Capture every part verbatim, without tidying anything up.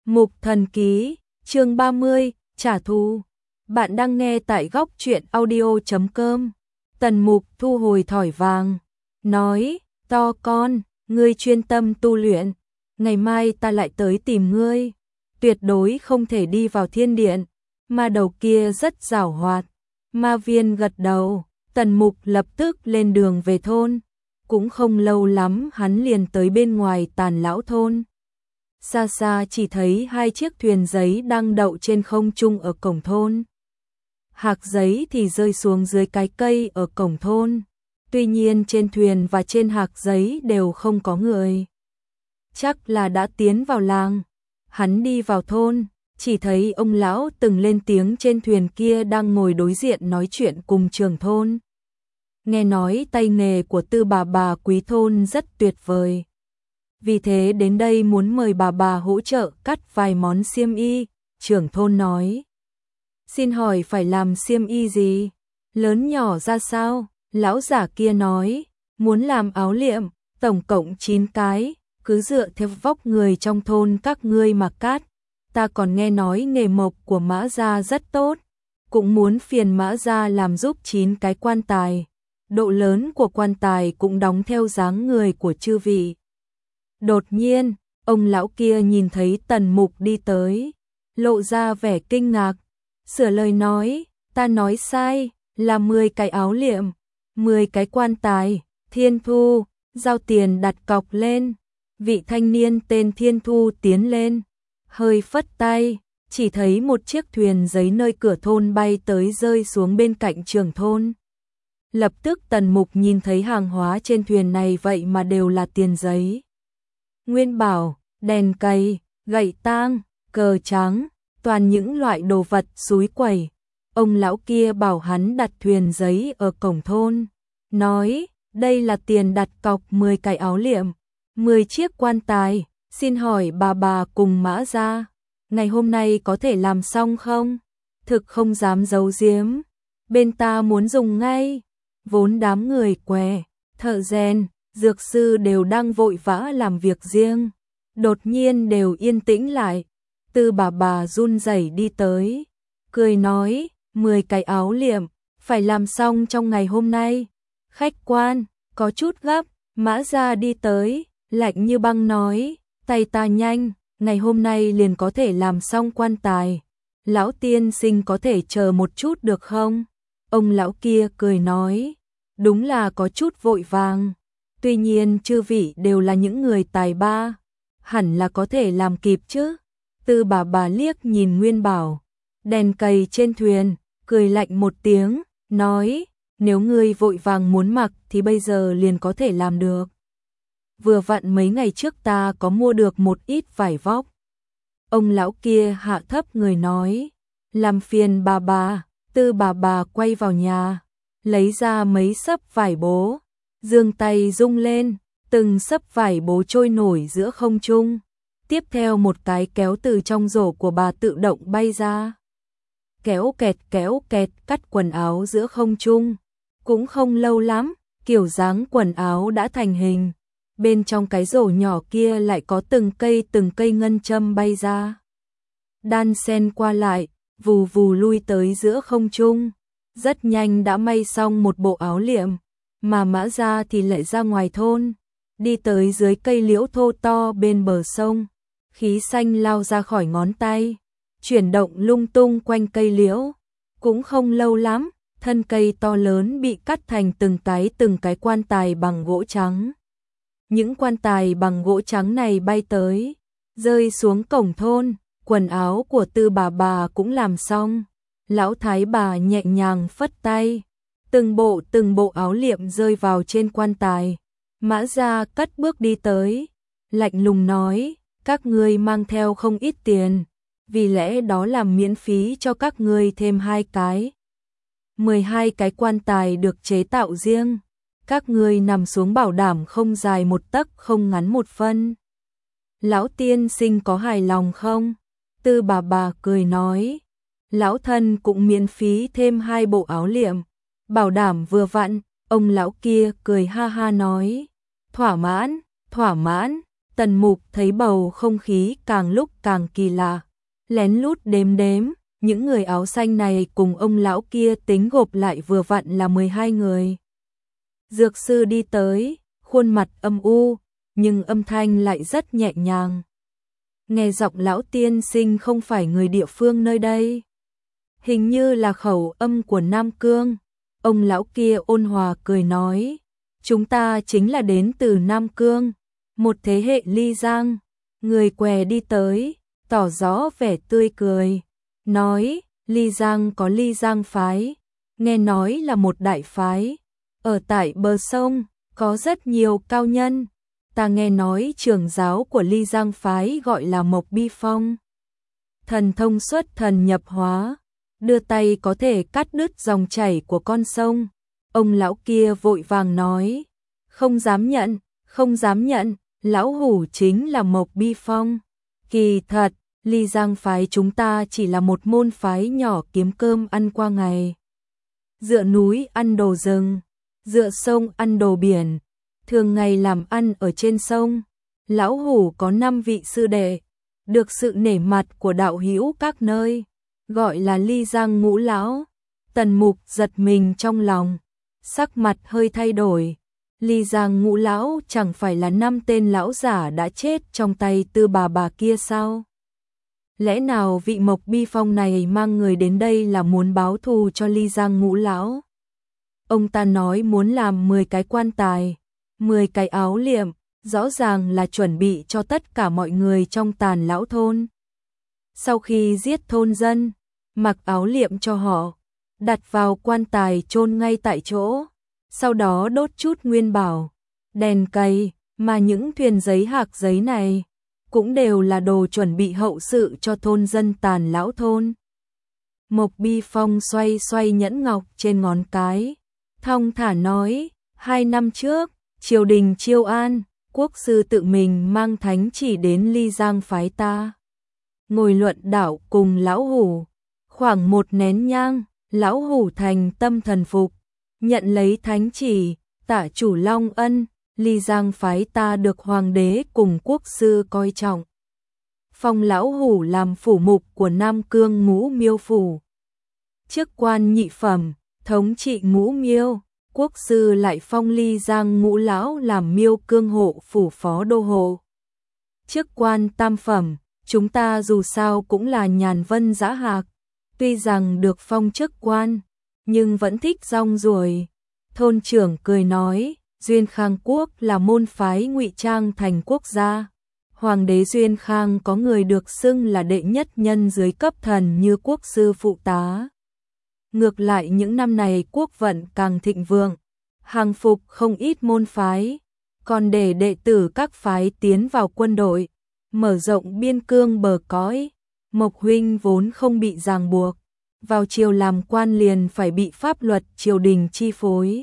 Mục Thần Ký, chương ba mươi, trả thù. Bạn đang nghe tại góc truyện audio chấm com. Tần Mục thu hồi thỏi vàng, nói, to con, ngươi chuyên tâm tu luyện, ngày mai ta lại tới tìm ngươi, tuyệt đối không thể đi vào thiên điện, ma đầu kia rất giảo hoạt. Ma Viên gật đầu, Tần Mục lập tức lên đường về thôn, cũng không lâu lắm hắn liền tới bên ngoài Tàn Lão thôn. Xa xa chỉ thấy hai chiếc thuyền giấy đang đậu trên không trung ở cổng thôn. Hạc giấy thì rơi xuống dưới cái cây ở cổng thôn. Tuy nhiên trên thuyền và trên hạc giấy đều không có người. Chắc là đã tiến vào làng. Hắn đi vào thôn, chỉ thấy ông lão từng lên tiếng trên thuyền kia đang ngồi đối diện nói chuyện cùng trưởng thôn. Nghe nói tay nghề của Tư bà bà quý thôn rất tuyệt vời. Vì thế đến đây muốn mời bà bà hỗ trợ cắt vài món xiêm y, trưởng thôn nói. Xin hỏi phải làm xiêm y gì? Lớn nhỏ ra sao? Lão giả kia nói, muốn làm áo liệm, tổng cộng chín cái, cứ dựa theo vóc người trong thôn các ngươi mà cắt. Ta còn nghe nói nghề mộc của Mã gia rất tốt, cũng muốn phiền Mã gia làm giúp chín cái quan tài. Độ lớn của quan tài cũng đóng theo dáng người của chư vị. Đột nhiên, ông lão kia nhìn thấy Tần Mục đi tới, lộ ra vẻ kinh ngạc, sửa lời nói, ta nói sai, là mười cái áo liệm, mười cái quan tài, Thiên Thu, giao tiền đặt cọc lên. Vị thanh niên tên Thiên Thu tiến lên, hơi phất tay, chỉ thấy một chiếc thuyền giấy nơi cửa thôn bay tới rơi xuống bên cạnh trưởng thôn. Lập tức Tần Mục nhìn thấy hàng hóa trên thuyền này vậy mà đều là tiền giấy. Nguyên bảo, đèn cầy, gậy tang, cờ trắng, toàn những loại đồ vật xúi quẩy. Ông lão kia bảo hắn đặt thuyền giấy ở cổng thôn, nói, đây là tiền đặt cọc mười cái áo liệm, mười chiếc quan tài, xin hỏi bà bà cùng Mã gia, ngày hôm nay có thể làm xong không? Thực không dám giấu giếm, bên ta muốn dùng ngay. Vốn đám người què, thợ rèn, dược sư đều đang vội vã làm việc riêng, đột nhiên đều yên tĩnh lại. Tư bà bà run rẩy đi tới, cười nói, mười cái áo liệm, phải làm xong trong ngày hôm nay. Khách quan, có chút gấp. Mã gia đi tới, lạnh như băng nói, tay ta nhanh, ngày hôm nay liền có thể làm xong quan tài. Lão tiên sinh có thể chờ một chút được không? Ông lão kia cười nói, đúng là có chút vội vàng. Tuy nhiên chư vị đều là những người tài ba, hẳn là có thể làm kịp chứ. Tư bà bà liếc nhìn Nguyên bảo, đèn cầy trên thuyền, cười lạnh một tiếng, nói, nếu ngươi vội vàng muốn mặc thì bây giờ liền có thể làm được. Vừa vặn mấy ngày trước ta có mua được một ít vải vóc. Ông lão kia hạ thấp người nói, làm phiền bà bà. Tư bà bà quay vào nhà, lấy ra mấy xấp vải bố, giương tay rung lên, từng xấp vải bố trôi nổi giữa không trung. Tiếp theo một cái kéo từ trong rổ của bà tự động bay ra. Kéo kẹt kéo kẹt cắt quần áo giữa không trung. Cũng không lâu lắm, kiểu dáng quần áo đã thành hình. Bên trong cái rổ nhỏ kia lại có từng cây từng cây ngân châm bay ra. Đan sen qua lại, vù vù lui tới giữa không trung. Rất nhanh đã may xong một bộ áo liệm, mà Mã gia thì lại ra ngoài thôn, đi tới dưới cây liễu thô to bên bờ sông. Khí xanh lao ra khỏi ngón tay, chuyển động lung tung quanh cây liễu. Cũng không lâu lắm, thân cây to lớn bị cắt thành từng cái từng cái quan tài bằng gỗ trắng. Những quan tài bằng gỗ trắng này bay tới, rơi xuống cổng thôn. Quần áo của Tư bà bà cũng làm xong. Lão thái bà nhẹ nhàng phất tay, từng bộ từng bộ áo liệm rơi vào trên quan tài. Mã gia cất bước đi tới, lạnh lùng nói, các ngươi mang theo không ít tiền, vì lẽ đó làm miễn phí cho các ngươi thêm hai cái. mười hai cái quan tài được chế tạo riêng, các ngươi nằm xuống bảo đảm không dài một tấc không ngắn một phân. Lão tiên sinh có hài lòng không? Tư bà bà cười nói, lão thân cũng miễn phí thêm hai bộ áo liệm, bảo đảm vừa vặn. Ông lão kia cười ha ha nói, thỏa mãn, thỏa mãn. Tần Mục thấy bầu không khí càng lúc càng kỳ lạ, lén lút đếm đếm, những người áo xanh này cùng ông lão kia tính gộp lại vừa vặn là mười hai người. Dược sư đi tới, khuôn mặt âm u, nhưng âm thanh lại rất nhẹ nhàng. Nghe giọng lão tiên sinh không phải người địa phương nơi đây. Hình như là khẩu âm của Nam Cương. Ông lão kia ôn hòa cười nói, chúng ta chính là đến từ Nam Cương, một thế hệ Ly Giang. Người què đi tới, tỏ rõ vẻ tươi cười, nói, Ly Giang có Ly Giang phái, nghe nói là một đại phái. Ở tại bờ sông, có rất nhiều cao nhân. Ta nghe nói trưởng giáo của Ly Giang phái gọi là Mộc Bi Phong. Thần thông xuất thần nhập hóa, đưa tay có thể cắt đứt dòng chảy của con sông. Ông lão kia vội vàng nói, không dám nhận, không dám nhận, lão hủ chính là Mộc Bi Phong. Kỳ thật, Ly Giang phái chúng ta chỉ là một môn phái nhỏ kiếm cơm ăn qua ngày. Dựa núi ăn đồ rừng, dựa sông ăn đồ biển, thường ngày làm ăn ở trên sông. Lão hủ có năm vị sư đệ, được sự nể mặt của đạo hữu các nơi, gọi là Ly Giang ngũ lão. Tần Mục giật mình trong lòng, sắc mặt hơi thay đổi. Ly Giang ngũ lão chẳng phải là năm tên lão giả đã chết trong tay Tư bà bà kia sao? Lẽ nào vị Mộc Bi Phong này mang người đến đây là muốn báo thù cho Ly Giang ngũ lão? Ông ta nói muốn làm mười cái quan tài, mười cái áo liệm, rõ ràng là chuẩn bị cho tất cả mọi người trong Tàn lão thôn. Sau khi giết thôn dân, mặc áo liệm cho họ, đặt vào quan tài chôn ngay tại chỗ, sau đó đốt chút nguyên bảo, đèn cầy, mà những thuyền giấy hạc giấy này cũng đều là đồ chuẩn bị hậu sự cho thôn dân Tàn lão thôn. Mộc Bi Phong xoay xoay nhẫn ngọc trên ngón cái, thong thả nói, hai năm trước, triều đình Chiêu An, quốc sư tự mình mang thánh chỉ đến Ly Giang phái ta. Ngồi luận đạo cùng lão hủ, khoảng một nén nhang, lão hủ thành tâm thần phục, nhận lấy thánh chỉ, tạ chủ long ân, Ly Giang phái ta được hoàng đế cùng quốc sư coi trọng. Phong lão hủ làm phủ mục của Nam Cương ngũ miêu phủ, chức quan nhị phẩm, thống trị ngũ miêu. Quốc sư lại phong Ly Giang ngũ lão làm Miêu Cương hộ phủ phó đô hộ, chức quan tam phẩm. Chúng ta dù sao cũng là nhàn vân dã hạc, tuy rằng được phong chức quan, nhưng vẫn thích rong ruổi. Thôn trưởng cười nói, Duyên Khang quốc là môn phái ngụy trang thành quốc gia. Hoàng đế Duyên Khang có người được xưng là đệ nhất nhân dưới cấp thần như quốc sư phụ tá. Ngược lại những năm này quốc vận càng thịnh vượng, hàng phục không ít môn phái, còn để đệ tử các phái tiến vào quân đội, mở rộng biên cương bờ cõi. Mộc huynh vốn không bị ràng buộc, vào triều làm quan liền phải bị pháp luật triều đình chi phối,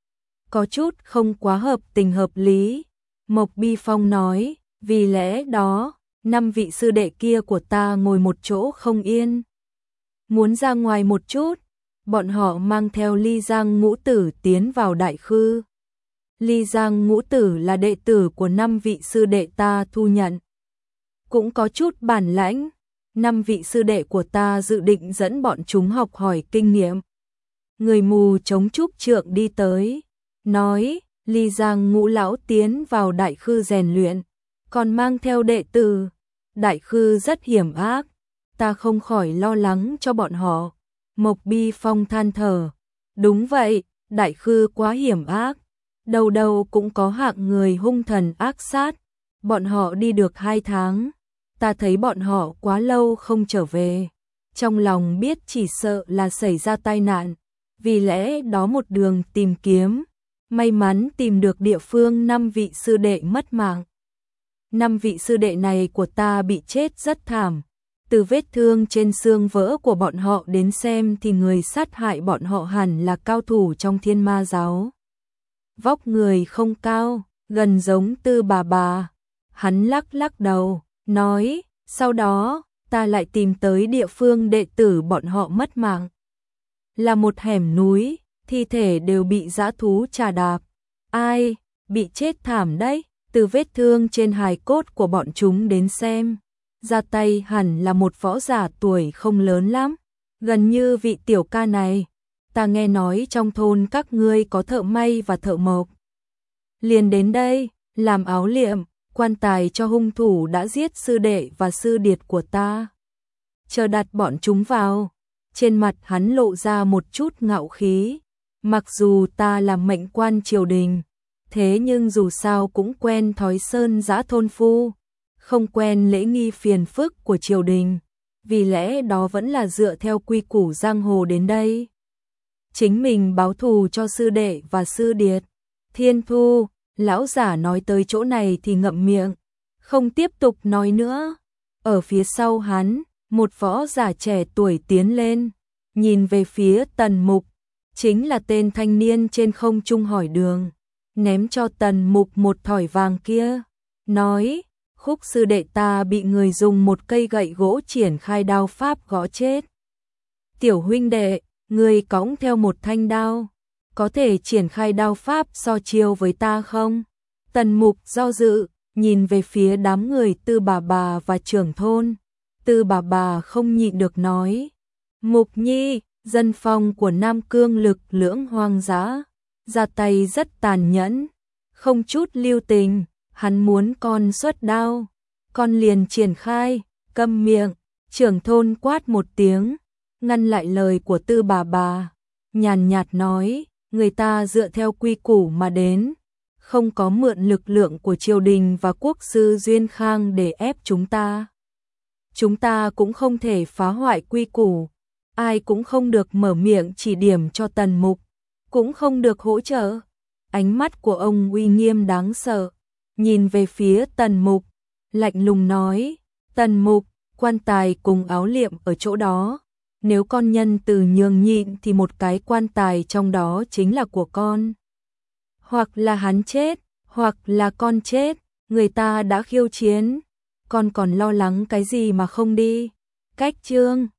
có chút không quá hợp tình hợp lý. Mộc Bi Phong nói, vì lẽ đó, năm vị sư đệ kia của ta ngồi một chỗ không yên, muốn ra ngoài một chút. Bọn họ mang theo Ly Giang ngũ tử tiến vào đại khư. Ly Giang ngũ tử là đệ tử của năm vị sư đệ ta thu nhận, cũng có chút bản lãnh. Năm vị sư đệ của ta dự định dẫn bọn chúng học hỏi kinh nghiệm. Người mù chống trúc trượng đi tới, nói, Ly Giang ngũ lão tiến vào đại khư rèn luyện, còn mang theo đệ tử. Đại khư rất hiểm ác, ta không khỏi lo lắng cho bọn họ. Mộc Bi Phong than thở, đúng vậy, đại khư quá hiểm ác, đầu đầu cũng có hạng người hung thần ác sát. Bọn họ đi được hai tháng, ta thấy bọn họ quá lâu không trở về, trong lòng biết chỉ sợ là xảy ra tai nạn, vì lẽ đó một đường tìm kiếm, may mắn tìm được địa phương năm vị sư đệ mất mạng. Năm vị sư đệ này của ta bị chết rất thảm. Từ vết thương trên xương vỡ của bọn họ đến xem thì người sát hại bọn họ hẳn là cao thủ trong Thiên Ma giáo. Vóc người không cao, gần giống Tư bà bà. Hắn lắc lắc đầu, nói, sau đó, ta lại tìm tới địa phương đệ tử bọn họ mất mạng. Là một hẻm núi, thi thể đều bị dã thú trà đạp. Ai, bị chết thảm đấy, Từ vết thương trên hài cốt của bọn chúng đến xem, ra tay hẳn là một võ giả tuổi không lớn lắm, gần như vị tiểu ca này. Ta nghe nói trong thôn các ngươi có thợ may và thợ mộc. Liền đến đây, làm áo liệm, quan tài cho hung thủ đã giết sư đệ và sư điệt của ta. Chờ đặt bọn chúng vào, trên mặt hắn lộ ra một chút ngạo khí. Mặc dù ta là mệnh quan triều đình, thế nhưng dù sao cũng quen thói sơn dã thôn phu, không quen lễ nghi phiền phức của triều đình, vì lẽ đó vẫn là dựa theo quy củ giang hồ đến đây. Chính mình báo thù cho sư đệ và sư điệt. Thiên Thu, lão giả nói tới chỗ này thì ngậm miệng, không tiếp tục nói nữa. Ở phía sau hắn, một võ giả trẻ tuổi tiến lên, nhìn về phía Tần Mục, chính là tên thanh niên trên không trung hỏi đường, ném cho Tần Mục một thỏi vàng kia, nói: Khúc sư đệ ta bị người dùng một cây gậy gỗ triển khai đao pháp gõ chết. Tiểu huynh đệ, người cõng theo một thanh đao, có thể triển khai đao pháp so chiêu với ta không? Tần Mục do dự, nhìn về phía đám người Tư bà bà và trưởng thôn. Tư bà bà không nhịn được nói: Mục Nhi, dân phong của Nam Cương lực lưỡng hoang dã, ra tay rất tàn nhẫn, không chút lưu tình, hắn muốn con xuất đao, con liền triển khai. Câm miệng. Trưởng thôn quát một tiếng, ngăn lại lời của Tư bà bà, nhàn nhạt nói: người ta dựa theo quy củ mà đến, không có mượn lực lượng của triều đình và quốc sư Duyên Khang để ép chúng ta. Chúng ta cũng không thể phá hoại quy củ, ai cũng không được mở miệng chỉ điểm cho Tần Mục, cũng không được hỗ trợ. Ánh mắt của ông uy nghiêm đáng sợ, nhìn về phía Tần Mục, lạnh lùng nói: Tần Mục, quan tài cùng áo liệm ở chỗ đó, nếu con nhân từ nhường nhịn thì một cái quan tài trong đó chính là của con. Hoặc là hắn chết, hoặc là con chết, người ta đã khiêu chiến, con còn lo lắng cái gì mà không đi. Cách chương